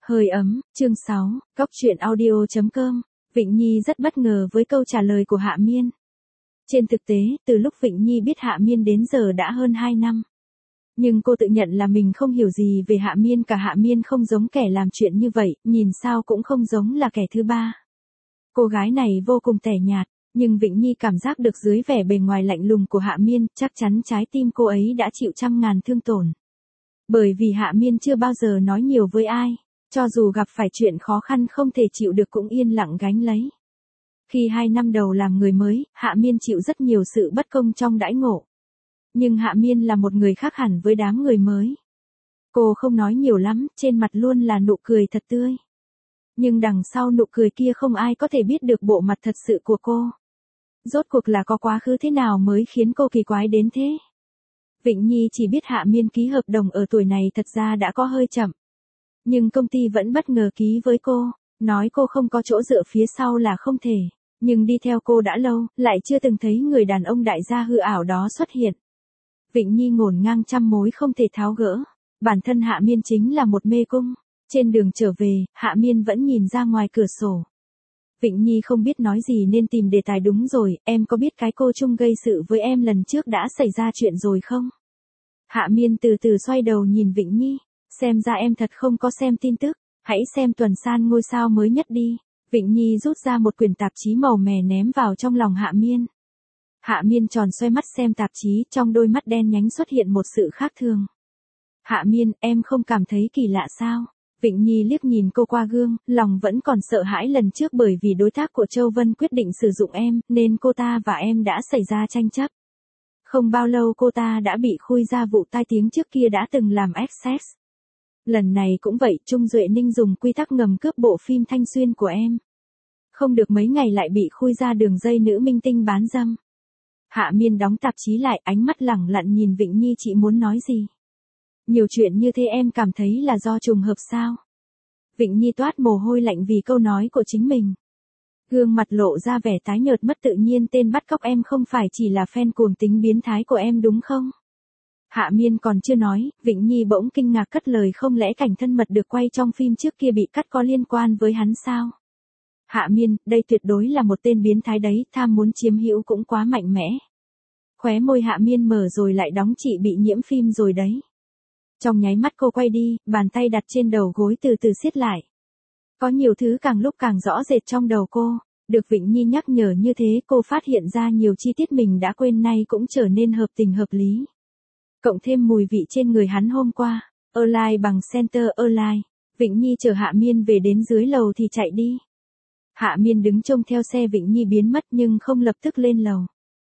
Hơi ấm, chương 6, Góc truyện audio.com. Vịnh Nhi rất bất ngờ với câu trả lời của Hạ Miên. Trên thực tế, từ lúc Vịnh Nhi biết Hạ Miên đến giờ đã hơn 2 năm. Nhưng cô tự nhận là mình không hiểu gì về Hạ Miên cả. Hạ Miên không giống kẻ làm chuyện như vậy, nhìn sao cũng không giống là kẻ thứ ba. Cô gái này vô cùng tẻ nhạt, nhưng Vịnh Nhi cảm giác được dưới vẻ bề ngoài lạnh lùng của Hạ Miên, chắc chắn trái tim cô ấy đã chịu trăm ngàn thương tổn. Bởi vì Hạ Miên chưa bao giờ nói nhiều với ai. Cho dù gặp phải chuyện khó khăn không thể chịu được cũng yên lặng gánh lấy. Khi 2 năm đầu làm người mới, Hạ Miên chịu rất nhiều sự bất công trong đãi ngộ. Nhưng Hạ Miên là một người khác hẳn với đám người mới. Cô không nói nhiều lắm, trên mặt luôn là nụ cười thật tươi. Nhưng đằng sau nụ cười kia không ai có thể biết được bộ mặt thật sự của cô. Rốt cuộc là có quá khứ thế nào mới khiến cô kỳ quái đến thế? Vịnh Nhi chỉ biết Hạ Miên ký hợp đồng ở tuổi này thật ra đã có hơi chậm. Nhưng công ty vẫn bất ngờ ký với cô, nói cô không có chỗ dựa phía sau là không thể. Nhưng đi theo cô đã lâu, lại chưa từng thấy người đàn ông đại gia hư ảo đó xuất hiện. Vịnh Nhi ngổn ngang trăm mối không thể tháo gỡ. Bản thân Hạ Miên chính là một mê cung. Trên đường trở về, Hạ Miên vẫn nhìn ra ngoài cửa sổ. Vịnh Nhi không biết nói gì nên tìm đề tài. Đúng rồi, em có biết cái cô Trung gây sự với em lần trước đã xảy ra chuyện rồi không? Hạ Miên từ từ xoay đầu nhìn Vịnh Nhi. Xem ra em thật không có xem tin tức, hãy xem tuần san ngôi sao mới nhất đi. Vịnh Nhi rút ra một quyển tạp chí màu mè ném vào trong lòng Hạ Miên. Hạ Miên tròn xoay mắt xem tạp chí, trong đôi mắt đen nhánh xuất hiện một sự khác thường. Hạ Miên, em không cảm thấy kỳ lạ sao? Vịnh Nhi liếc nhìn cô qua gương, lòng vẫn còn sợ hãi lần trước bởi vì đối tác của Châu Vân quyết định sử dụng em, nên cô ta và em đã xảy ra tranh chấp. Không bao lâu cô ta đã bị khui ra vụ tai tiếng trước kia đã từng làm Access. Lần này cũng vậy, Trung Duệ Ninh dùng quy tắc ngầm cướp bộ phim Thanh Xuyên của em. Không được mấy ngày lại bị khui ra đường dây nữ minh tinh bán dâm. Hạ Miên đóng tạp chí lại, ánh mắt lẳng lặng nhìn Vịnh Nhi. Chị muốn nói gì? Nhiều chuyện như thế em cảm thấy là do trùng hợp sao? Vịnh Nhi toát mồ hôi lạnh vì câu nói của chính mình. Gương mặt lộ ra vẻ tái nhợt mất tự nhiên. Tên bắt cóc em không phải chỉ là fan cuồng tính biến thái của em đúng không? Hạ Miên còn chưa nói, Vịnh Nhi bỗng kinh ngạc cất lời. Không lẽ cảnh thân mật được quay trong phim trước kia bị cắt có liên quan với hắn sao? Hạ Miên, đây tuyệt đối là một tên biến thái đấy, tham muốn chiếm hữu cũng quá mạnh mẽ. Khóe môi Hạ Miên mở rồi lại đóng. Chị bị nhiễm phim rồi đấy. Trong nháy mắt cô quay đi, bàn tay đặt trên đầu gối từ từ siết lại. Có nhiều thứ càng lúc càng rõ rệt trong đầu cô. Được Vịnh Nhi nhắc nhở như thế, cô phát hiện ra nhiều chi tiết mình đã quên nay cũng trở nên hợp tình hợp lý. Cộng thêm mùi vị trên người hắn hôm qua, Align bằng Center Align. Vịnh Nhi chở Hạ Miên về đến dưới lầu thì chạy đi. Hạ Miên đứng trông theo xe Vịnh Nhi biến mất nhưng không lập tức lên lầu.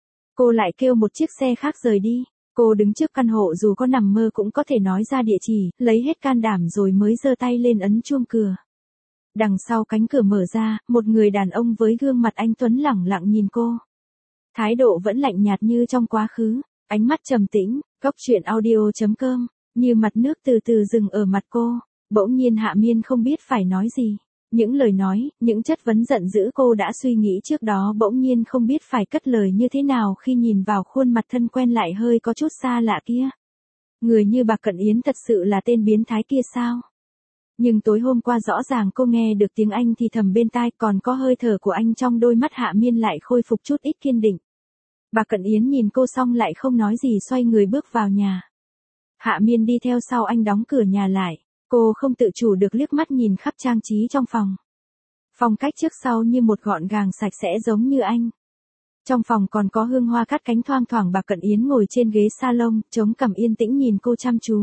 Cô lại kêu một chiếc xe khác rời đi. Cô đứng trước căn hộ dù có nằm mơ cũng có thể nói ra địa chỉ, lấy hết can đảm rồi mới giơ tay lên ấn chuông cửa. Đằng sau cánh cửa mở ra, một người đàn ông với gương mặt anh tuấn lẳng lặng nhìn cô. Thái độ vẫn lạnh nhạt như trong quá khứ, ánh mắt trầm tĩnh. Góc truyện audio.com, như mặt nước từ từ dừng ở mặt cô. Bỗng nhiên Hạ Miên không biết phải nói gì. Những lời nói, những chất vấn giận dữ cô đã suy nghĩ trước đó bỗng nhiên không biết phải cất lời như thế nào khi nhìn vào khuôn mặt thân quen lại hơi có chút xa lạ kia. Người như bà Cận Yến thật sự là tên biến thái kia sao? Nhưng tối hôm qua rõ ràng cô nghe được tiếng anh thì thầm bên tai, còn có hơi thở của anh trong đôi mắt. Hạ Miên lại khôi phục chút ít kiên định. Bà Cận Yến nhìn cô xong lại không nói gì, xoay người bước vào nhà. Hạ Miên đi theo sau anh đóng cửa nhà lại. Cô không tự chủ được liếc mắt nhìn khắp trang trí trong phòng. Phong cách trước sau như một, gọn gàng sạch sẽ giống như anh. Trong phòng còn có hương hoa cắt cánh thoang thoảng. Bà Cận Yến ngồi trên ghế salon, chống cằm yên tĩnh nhìn cô chăm chú.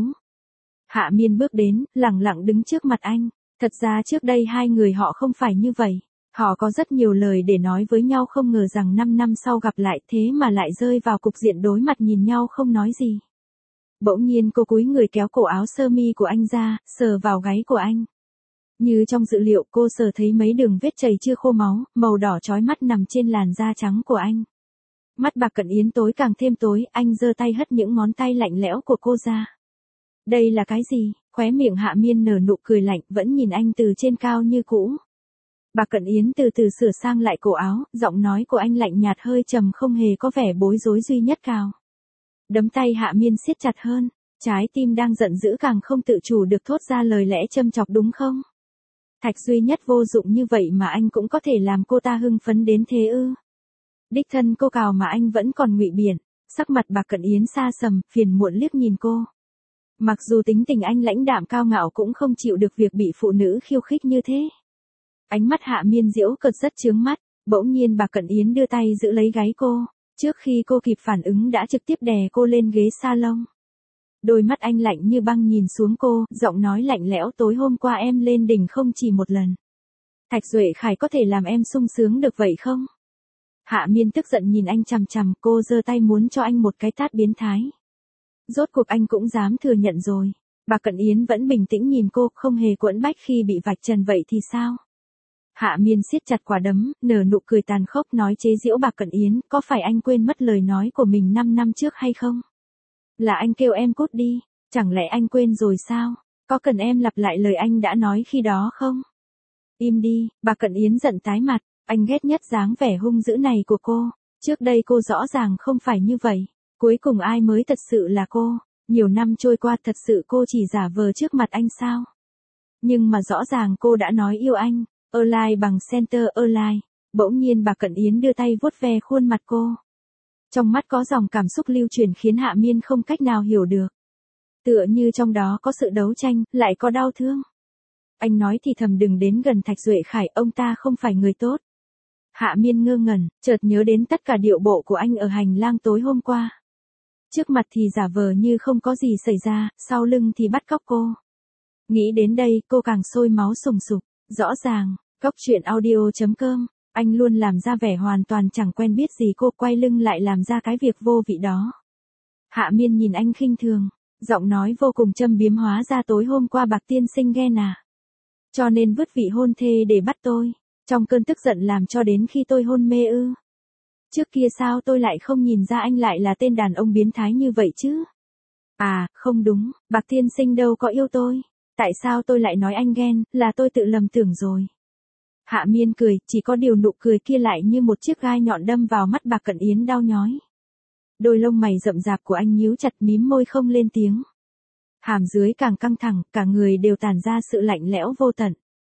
Hạ Miên bước đến, lẳng lặng đứng trước mặt anh. Thật ra trước đây hai người họ không phải như vậy. Họ có rất nhiều lời để nói với nhau, không ngờ rằng 5 năm sau gặp lại thế mà lại rơi vào cục diện đối mặt nhìn nhau không nói gì. Bỗng nhiên cô cúi người kéo cổ áo sơ mi của anh ra, sờ vào gáy của anh. Như trong dự liệu, cô sờ thấy mấy đường vết chảy chưa khô máu, màu đỏ chói mắt nằm trên làn da trắng của anh. Mắt bà Cận Yến tối càng thêm tối, anh giơ tay hất những ngón tay lạnh lẽo của cô ra. Đây là cái gì? Khóe miệng Hạ Miên nở nụ cười lạnh, vẫn nhìn anh từ trên cao như cũ. Bà Cận Yến từ từ sửa sang lại cổ áo, giọng nói của anh lạnh nhạt hơi trầm, không hề có vẻ bối rối duy nhất cao. Đấm tay Hạ Miên siết chặt hơn, trái tim đang giận dữ càng không tự chủ được thốt ra lời lẽ châm chọc. Đúng không? Thạch duy nhất vô dụng như vậy mà anh cũng có thể làm cô ta hưng phấn đến thế ư? Đích thân cô cào mà anh vẫn còn ngụy biện. Sắc mặt bà Cận Yến xa sầm, phiền muộn liếc nhìn cô. Mặc dù tính tình anh lãnh đạm cao ngạo cũng không chịu được việc bị phụ nữ khiêu khích như thế. Ánh mắt Hạ Miên giễu cợt rất chướng mắt, bỗng nhiên bà Cận Yến đưa tay giữ lấy gáy cô, trước khi cô kịp phản ứng đã trực tiếp đè cô lên ghế salon. Đôi mắt anh lạnh như băng nhìn xuống cô, giọng nói lạnh lẽo, tối hôm qua em lên đỉnh không chỉ một lần. Thạch Duệ Khải có thể làm em sung sướng được vậy không? Hạ Miên tức giận nhìn anh chằm chằm, cô giơ tay muốn cho anh một cái tát biến thái. Rốt cuộc anh cũng dám thừa nhận rồi. Bà Cận Yến vẫn bình tĩnh nhìn cô, không hề quẫn bách khi bị vạch trần vậy thì sao? Hạ Miên siết chặt quả đấm, nở nụ cười tàn khốc nói chế giễu bà Cận Yến, có phải anh quên mất lời nói của mình 5 năm trước hay không? Là anh kêu em cút đi, chẳng lẽ anh quên rồi sao? Có cần em lặp lại lời anh đã nói khi đó không? Im đi, bà Cận Yến giận tái mặt, anh ghét nhất dáng vẻ hung dữ này của cô. Trước đây cô rõ ràng không phải như vậy. Cuối cùng ai mới thật sự là cô? Nhiều năm trôi qua thật sự cô chỉ giả vờ trước mặt anh sao? Nhưng mà rõ ràng cô đã nói yêu anh. Align bằng center align. Bỗng nhiên bà Cận Yến đưa tay vuốt ve khuôn mặt cô. Trong mắt có dòng cảm xúc lưu truyền khiến Hạ Miên không cách nào hiểu được. Tựa như trong đó có sự đấu tranh, lại có đau thương. Anh nói thì thầm đừng đến gần Thạch Duệ Khải, ông ta không phải người tốt. Hạ Miên ngơ ngẩn, chợt nhớ đến tất cả điệu bộ của anh ở hành lang tối hôm qua. Trước mặt thì giả vờ như không có gì xảy ra, sau lưng thì bắt cóc cô. Nghĩ đến đây, cô càng sôi máu sùng sục. Rõ ràng, Cóc Truyện Audio.com, anh luôn làm ra vẻ hoàn toàn chẳng quen biết gì cô, quay lưng lại làm ra cái việc vô vị đó. Hạ Miên nhìn anh khinh thường, giọng nói vô cùng châm biếm, hóa ra tối hôm qua Bạc tiên sinh ghen à. Cho nên vứt vị hôn thê để bắt tôi, trong cơn tức giận làm cho đến khi tôi hôn mê ư. Trước kia sao tôi lại không nhìn ra anh lại là tên đàn ông biến thái như vậy chứ? À, không đúng, Bạc tiên sinh đâu có yêu tôi. Tại sao tôi lại nói anh ghen, là tôi tự lầm tưởng rồi. Hạ Miên cười, chỉ có điều nụ cười kia lại như một chiếc gai nhọn đâm vào mắt bà Cận Yến đau nhói. Đôi lông mày rậm rạp của anh nhíu chặt, mím môi không lên tiếng. Hàm dưới càng căng thẳng, cả người đều tản ra sự lạnh lẽo vô tận.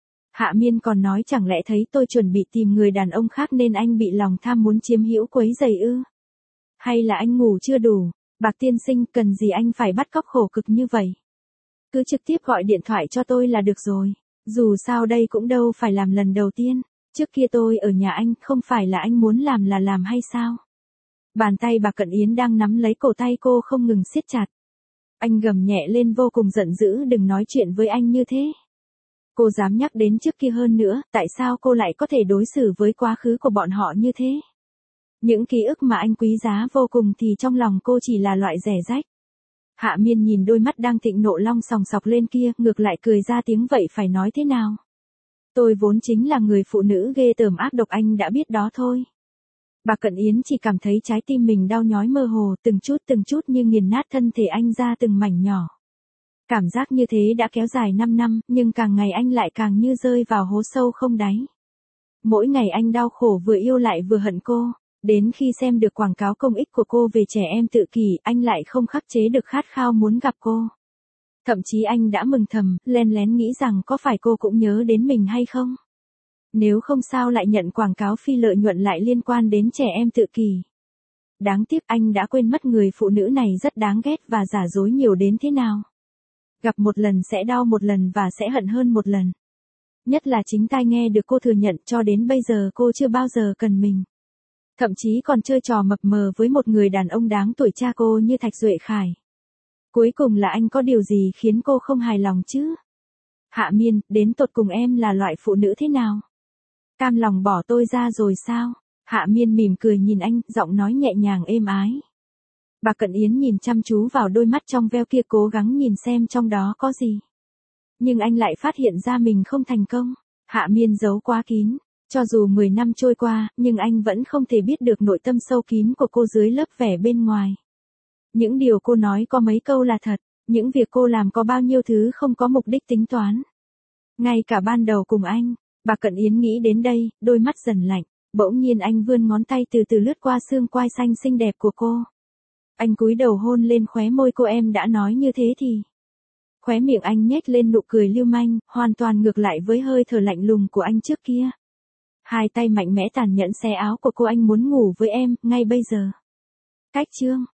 Hạ Miên còn nói chẳng lẽ thấy tôi chuẩn bị tìm người đàn ông khác nên anh bị lòng tham muốn chiếm hữu quấy rầy ư? Hay là anh ngủ chưa đủ? Bạc tiên sinh, cần gì anh phải bắt cóc khổ cực như vậy? Cứ trực tiếp gọi điện thoại cho tôi là được rồi. Dù sao đây cũng đâu phải làm lần đầu tiên. Trước kia tôi ở nhà anh, không phải là anh muốn làm là làm hay sao? Bàn tay bà Cận Yến đang nắm lấy cổ tay cô không ngừng siết chặt. Anh gầm nhẹ lên vô cùng giận dữ, đừng nói chuyện với anh như thế. Cô dám nhắc đến trước kia hơn nữa, tại sao cô lại có thể đối xử với quá khứ của bọn họ như thế? Những ký ức mà anh quý giá vô cùng thì trong lòng cô chỉ là loại rẻ rách. Hạ Miên nhìn đôi mắt đang thịnh nộ long sòng sọc lên kia, ngược lại cười ra tiếng, vậy phải nói thế nào? Tôi vốn chính là người phụ nữ ghê tởm ác độc, anh đã biết đó thôi. Bà Cận Yến chỉ cảm thấy trái tim mình đau nhói mơ hồ, từng chút như nghiền nát thân thể anh ra từng mảnh nhỏ. Cảm giác như thế đã kéo dài 5 năm, nhưng càng ngày anh lại càng như rơi vào hố sâu không đáy. Mỗi ngày anh đau khổ, vừa yêu lại vừa hận cô. Đến khi xem được quảng cáo công ích của cô về trẻ em tự kỷ, anh lại không khắc chế được khát khao muốn gặp cô. Thậm chí anh đã mừng thầm, len lén nghĩ rằng có phải cô cũng nhớ đến mình hay không? Nếu không sao lại nhận quảng cáo phi lợi nhuận lại liên quan đến trẻ em tự kỷ. Đáng tiếc anh đã quên mất người phụ nữ này rất đáng ghét và giả dối nhiều đến thế nào. Gặp một lần sẽ đau một lần và sẽ hận hơn một lần. Nhất là chính tai nghe được cô thừa nhận cho đến bây giờ cô chưa bao giờ cần mình. Thậm chí còn chơi trò mập mờ với một người đàn ông đáng tuổi cha cô như Thạch Duệ Khải. Cuối cùng là anh có điều gì khiến cô không hài lòng chứ? Hạ Miên, đến tột cùng em là loại phụ nữ thế nào? Cam lòng bỏ tôi ra rồi sao? Hạ Miên mỉm cười nhìn anh, giọng nói nhẹ nhàng êm ái. Bà Cận Yến nhìn chăm chú vào đôi mắt trong veo kia, cố gắng nhìn xem trong đó có gì. Nhưng anh lại phát hiện ra mình không thành công. Hạ Miên giấu quá kín. Cho dù 10 năm trôi qua, nhưng anh vẫn không thể biết được nội tâm sâu kín của cô dưới lớp vẻ bên ngoài. Những điều cô nói có mấy câu là thật, những việc cô làm có bao nhiêu thứ không có mục đích tính toán. Ngay cả ban đầu cùng anh, bà Cận Yến nghĩ đến đây, đôi mắt dần lạnh, bỗng nhiên anh vươn ngón tay từ từ lướt qua xương quai xanh xinh đẹp của cô. Anh cúi đầu hôn lên khóe môi cô, em đã nói như thế thì. Khóe miệng anh nhếch lên nụ cười lưu manh, hoàn toàn ngược lại với hơi thở lạnh lùng của anh trước kia. Hai tay mạnh mẽ tàn nhẫn xé áo của cô. Anh muốn ngủ với em, ngay bây giờ. Cách chương